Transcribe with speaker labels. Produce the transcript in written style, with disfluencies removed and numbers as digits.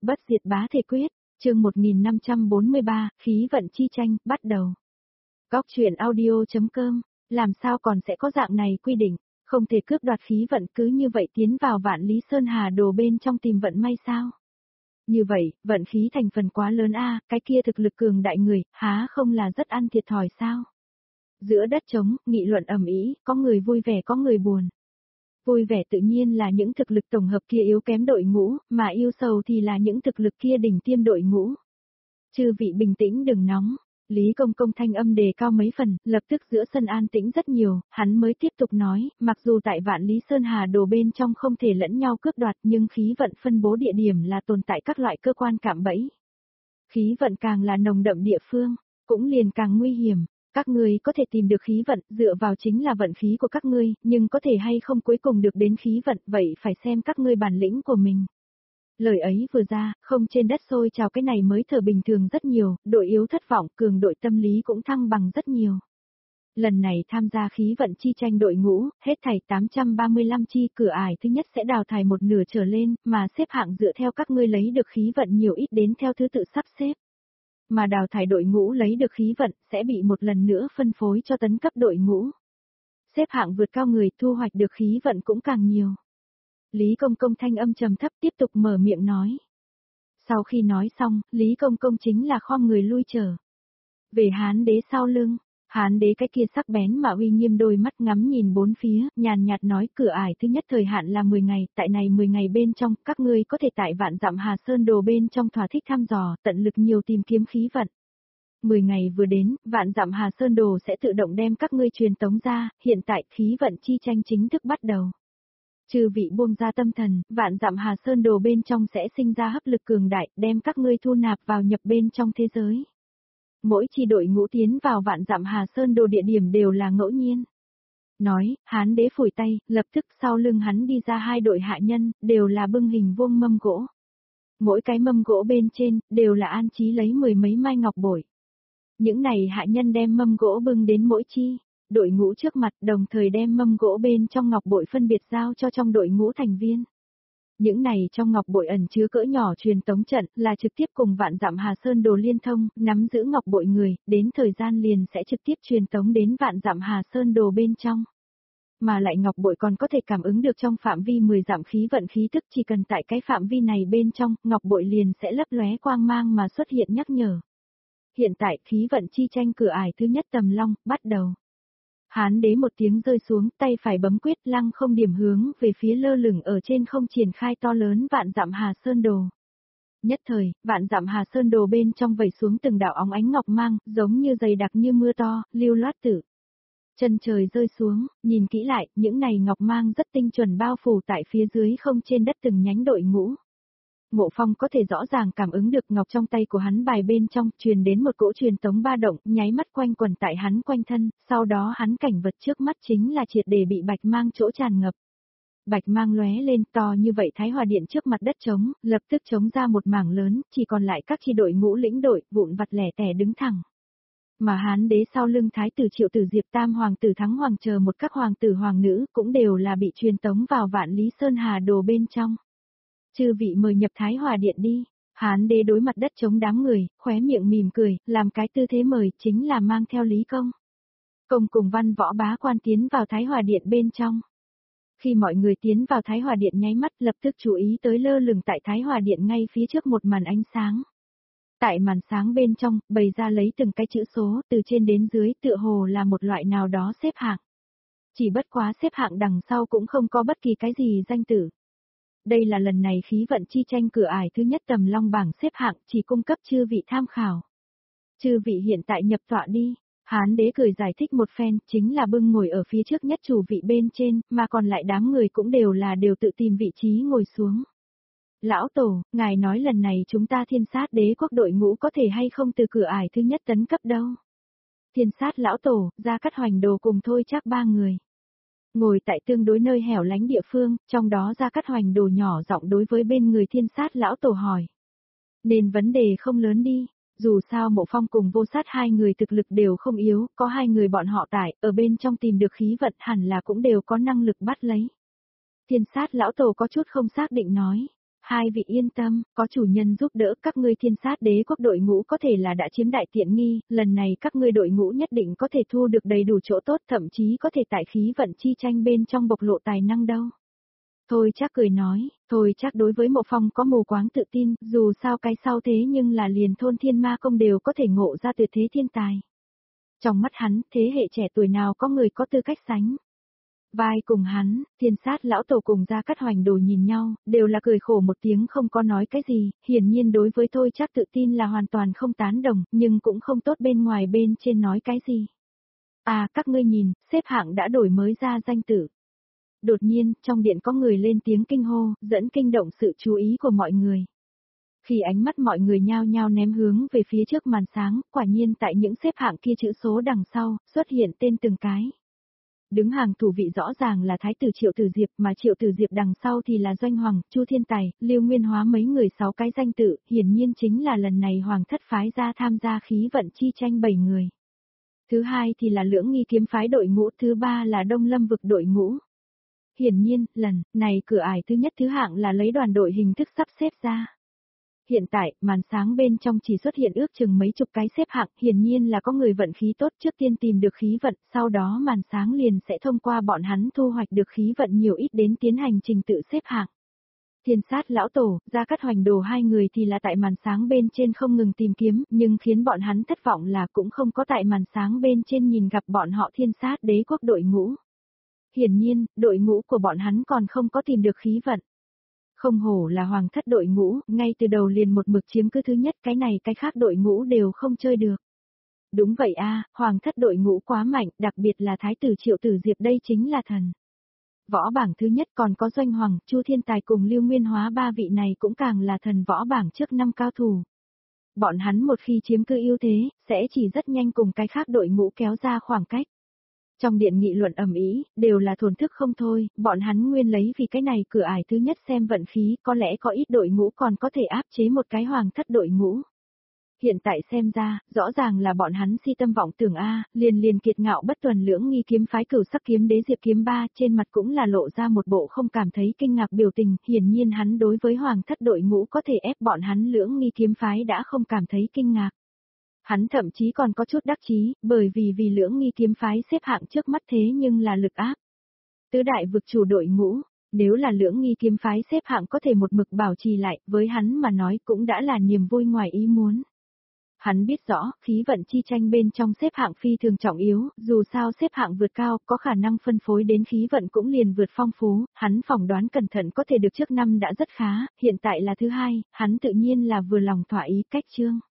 Speaker 1: Bất diệt bá thể quyết, chương 1543, khí vận chi tranh, bắt đầu. Góc truyện audio.com, làm sao còn sẽ có dạng này quy định, không thể cướp đoạt khí vận cứ như vậy tiến vào Vạn Lý Sơn Hà Đồ bên trong tìm vận may sao? Như vậy, vận khí thành phần quá lớn a, cái kia thực lực cường đại người, há không là rất ăn thiệt thòi sao? Giữa đất trống, nghị luận ầm ĩ, có người vui vẻ có người buồn. Vui vẻ tự nhiên là những thực lực tổng hợp kia yếu kém đội ngũ, mà yêu sầu thì là những thực lực kia đỉnh tiêm đội ngũ. Chư vị bình tĩnh đừng nóng, Lý Công Công thanh âm đề cao mấy phần, lập tức giữa sân an tĩnh rất nhiều, hắn mới tiếp tục nói, mặc dù tại Vạn Lý Sơn Hà Đồ bên trong không thể lẫn nhau cướp đoạt nhưng khí vận phân bố địa điểm là tồn tại các loại cơ quan cạm bẫy. Khí vận càng là nồng đậm địa phương, cũng liền càng nguy hiểm. Các ngươi có thể tìm được khí vận, dựa vào chính là vận khí của các ngươi, nhưng có thể hay không cuối cùng được đến khí vận, vậy phải xem các ngươi bản lĩnh của mình. Lời ấy vừa ra, không trên đất sôi trào cái này mới thở bình thường rất nhiều, đội yếu thất vọng, cường đội tâm lý cũng thăng bằng rất nhiều. Lần này tham gia khí vận chi tranh đội ngũ, hết thảy 835 chi, cửa ải thứ nhất sẽ đào thải một nửa trở lên, mà xếp hạng dựa theo các ngươi lấy được khí vận nhiều ít đến theo thứ tự sắp xếp. Mà đào thải đội ngũ lấy được khí vận sẽ bị một lần nữa phân phối cho tấn cấp đội ngũ. Xếp hạng vượt cao người thu hoạch được khí vận cũng càng nhiều. Lý Công Công thanh âm trầm thấp tiếp tục mở miệng nói. Sau khi nói xong, Lý Công Công chính là khom người lui trở. Về Hán đế sau lưng, Hán đế cái kia sắc bén mà uy nghiêm đôi mắt ngắm nhìn bốn phía, nhàn nhạt nói cửa ải thứ nhất thời hạn là 10 ngày, tại này 10 ngày bên trong, các ngươi có thể tại Vạn Dặm Hà Sơn Đồ bên trong thỏa thích thăm dò, tận lực nhiều tìm kiếm khí vận. 10 ngày vừa đến, Vạn Dặm Hà Sơn Đồ sẽ tự động đem các ngươi truyền tống ra, hiện tại khí vận chi tranh chính thức bắt đầu. Chư vị buông ra tâm thần, Vạn Dặm Hà Sơn Đồ bên trong sẽ sinh ra hấp lực cường đại, đem các ngươi thu nạp vào nhập bên trong thế giới. Mỗi chi đội ngũ tiến vào Vạn Dặm Hà Sơn Đồ địa điểm đều là ngẫu nhiên. Nói, Hán đế phủi tay, lập tức sau lưng hắn đi ra hai đội hạ nhân, đều là bưng hình vuông mâm gỗ. Mỗi cái mâm gỗ bên trên, đều là an trí lấy 10 mấy mai ngọc bội. Những này hạ nhân đem mâm gỗ bưng đến mỗi chi đội ngũ trước mặt, đồng thời đem mâm gỗ bên trong ngọc bội phân biệt giao cho trong đội ngũ thành viên. Những này trong ngọc bội ẩn chứa cỡ nhỏ truyền tống trận, là trực tiếp cùng Vạn Dặm Hà Sơn Đồ liên thông, nắm giữ ngọc bội người, đến thời gian liền sẽ trực tiếp truyền tống đến Vạn Dặm Hà Sơn Đồ bên trong. Mà lại ngọc bội còn có thể cảm ứng được trong phạm vi 10 dặm khí vận khí tức, chỉ cần tại cái phạm vi này bên trong, ngọc bội liền sẽ lấp lóe quang mang mà xuất hiện nhắc nhở. Hiện tại khí vận chi tranh cửa ải thứ nhất tầm long, bắt đầu. Hán đế một tiếng rơi xuống, tay phải bấm quyết lăng không điểm hướng về phía lơ lửng ở trên không triển khai to lớn Vạn Dặm Hà Sơn Đồ. Nhất thời, Vạn Dặm Hà Sơn Đồ bên trong vẩy xuống từng đạo óng ánh ngọc mang, giống như dày đặc như mưa to, lưu loát tử. Chân trời rơi xuống, nhìn kỹ lại, những này ngọc mang rất tinh chuẩn bao phủ tại phía dưới không trên đất từng nhánh đội ngũ. Ngộ Phong có thể rõ ràng cảm ứng được ngọc trong tay của hắn bài bên trong, truyền đến một cỗ truyền tống ba động, nháy mắt quanh quẩn tại hắn quanh thân, sau đó hắn cảnh vật trước mắt chính là triệt để bị bạch mang chỗ tràn ngập. Bạch mang lóe lên to như vậy Thái Hòa Điện trước mặt đất trống, lập tức trống ra một mảng lớn, chỉ còn lại các chi đội ngũ lĩnh đội, vụn vặt lẻ tẻ đứng thẳng. Mà Hán đế sau lưng Thái tử Triệu tử Diệp Tam hoàng tử Thắng hoàng chờ một các hoàng tử hoàng nữ, cũng đều là bị truyền tống vào Vạn Lý Sơn Hà Đồ bên trong. Chư vị mời nhập Thái Hòa Điện đi. Hán đế đối mặt đất chống đám người, khóe miệng mỉm cười, làm cái tư thế mời chính là mang theo Lý Công Công cùng văn võ bá quan tiến vào Thái Hòa Điện bên trong. Khi mọi người tiến vào Thái Hòa Điện nháy mắt lập tức chú ý tới lơ lửng tại Thái Hòa Điện ngay phía trước một màn ánh sáng. Tại màn sáng bên trong, bày ra lấy từng cái chữ số, từ trên đến dưới tựa hồ là một loại nào đó xếp hạng. Chỉ bất quá xếp hạng đằng sau cũng không có bất kỳ cái gì danh tử. Đây là lần này khí vận chi tranh cửa ải thứ nhất tầm long bảng xếp hạng, chỉ cung cấp chư vị tham khảo. Chư vị hiện tại nhập tọa đi. Hán đế cười giải thích một phen, chính là bưng ngồi ở phía trước nhất chủ vị bên trên, mà còn lại đám người cũng đều tự tìm vị trí ngồi xuống. Lão Tổ, ngài nói lần này chúng ta Thiên Sát Đế quốc đội ngũ có thể hay không từ cửa ải thứ nhất tấn cấp đâu. Thiên Sát Lão Tổ, Gia Cát Hoành Đồ cùng thôi chắc ba người. Ngồi tại tương đối nơi hẻo lánh địa phương, trong đó Gia Cát Hoành Đồ nhỏ giọng đối với bên người Thiên Sát Lão Tổ hỏi. Nên vấn đề không lớn đi, dù sao Mộ Phong cùng Vô Sát hai người thực lực đều không yếu, có hai người bọn họ tại, ở bên trong tìm được khí vận hẳn là cũng đều có năng lực bắt lấy. Thiên Sát Lão Tổ có chút không xác định nói. Hai vị yên tâm, có chủ nhân giúp đỡ các ngươi thiên sát đế quốc đội ngũ có thể là đã chiếm đại tiện nghi, lần này các ngươi đội ngũ nhất định có thể thu được đầy đủ chỗ tốt, thậm chí có thể tại khí vận chi tranh bên trong bộc lộ tài năng đâu. Thôi Trác cười nói, Thôi Trác đối với Mộ Phong có mù quáng tự tin, dù sao cái sau thế nhưng là liền thôn thiên ma công đều có thể ngộ ra tuyệt thế thiên tài. Trong mắt hắn, thế hệ trẻ tuổi nào có người có tư cách sánh. Vai cùng hắn, thiên sát lão tổ cùng Gia Cát Hoành Đồ nhìn nhau, đều là cười khổ một tiếng không có nói cái gì, hiển nhiên đối với Thôi Trác tự tin là hoàn toàn không tán đồng, nhưng cũng không tốt bên ngoài bên trên nói cái gì. À, các ngươi nhìn, xếp hạng đã đổi mới ra danh tử. Đột nhiên, trong điện có người lên tiếng kinh hô, dẫn kinh động sự chú ý của mọi người. Khi ánh mắt mọi người nhao nhao ném hướng về phía trước màn sáng, quả nhiên tại những xếp hạng kia chữ số đằng sau, xuất hiện tên từng cái. Đứng hàng thủ vị rõ ràng là Thái tử Triệu Tử Diệp, mà Triệu Tử Diệp đằng sau thì là Doanh Hoàng, Chu Thiên Tài, Lưu Nguyên Hóa mấy người 6 cái danh tự, hiển nhiên chính là lần này Hoàng thất phái ra tham gia khí vận chi tranh 7 người. Thứ hai thì là Lưỡng Nghi kiếm phái đội ngũ, thứ ba là Đông Lâm vực đội ngũ. Hiển nhiên, lần này cửa ải thứ nhất thứ hạng là lấy đoàn đội hình thức sắp xếp ra. Hiện tại, màn sáng bên trong chỉ xuất hiện ước chừng mấy chục cái xếp hạng, hiển nhiên là có người vận khí tốt trước tiên tìm được khí vận, sau đó màn sáng liền sẽ thông qua bọn hắn thu hoạch được khí vận nhiều ít đến tiến hành trình tự xếp hạng. Thiên sát lão tổ, Gia Cát Hoành Đồ hai người thì là tại màn sáng bên trên không ngừng tìm kiếm, nhưng khiến bọn hắn thất vọng là cũng không có tại màn sáng bên trên nhìn gặp bọn họ thiên sát đế quốc đội ngũ. Hiển nhiên, đội ngũ của bọn hắn còn không có tìm được khí vận. Không hổ là hoàng thất đội ngũ, ngay từ đầu liền một mực chiếm cứ thứ nhất, cái này cái khác đội ngũ đều không chơi được. Đúng vậy a, hoàng thất đội ngũ quá mạnh, đặc biệt là Thái tử Triệu Tử Diệp đây chính là thần. Võ bảng thứ nhất còn có Doanh Hoàng, Chu Thiên Tài cùng Lưu Nguyên Hóa ba vị này cũng càng là thần võ bảng trước 5 cao thủ. Bọn hắn một khi chiếm cứ ưu thế, sẽ chỉ rất nhanh cùng cái khác đội ngũ kéo ra khoảng cách. Trong điện nghị luận ầm ĩ, đều là thổn thức không thôi, bọn hắn nguyên lấy vì cái này cửa ải thứ nhất xem vận khí, có lẽ có ít đội ngũ còn có thể áp chế một cái hoàng thất đội ngũ. Hiện tại xem ra, rõ ràng là bọn hắn si tâm vọng tưởng a, liền kiệt ngạo bất tuần Lưỡng Nghi kiếm phái Cửu Sắc kiếm đế Diệp Kiếm Ba, trên mặt cũng là lộ ra một bộ không cảm thấy kinh ngạc biểu tình, hiển nhiên hắn đối với hoàng thất đội ngũ có thể ép bọn hắn Lưỡng Nghi kiếm phái đã không cảm thấy kinh ngạc. Hắn thậm chí còn có chút đắc chí, bởi vì Lưỡng Nghi kiếm phái xếp hạng trước mắt thế nhưng là lực áp. Tứ đại vực chủ đội ngũ, nếu là Lưỡng Nghi kiếm phái xếp hạng có thể một mực bảo trì lại, với hắn mà nói cũng đã là niềm vui ngoài ý muốn. Hắn biết rõ, khí vận chi tranh bên trong xếp hạng phi thường trọng yếu, dù sao xếp hạng vượt cao, có khả năng phân phối đến khí vận cũng liền vượt phong phú, hắn phỏng đoán cẩn thận có thể được trước năm đã rất khá, hiện tại là thứ hai, hắn tự nhiên là vừa lòng thỏa ý cách chương.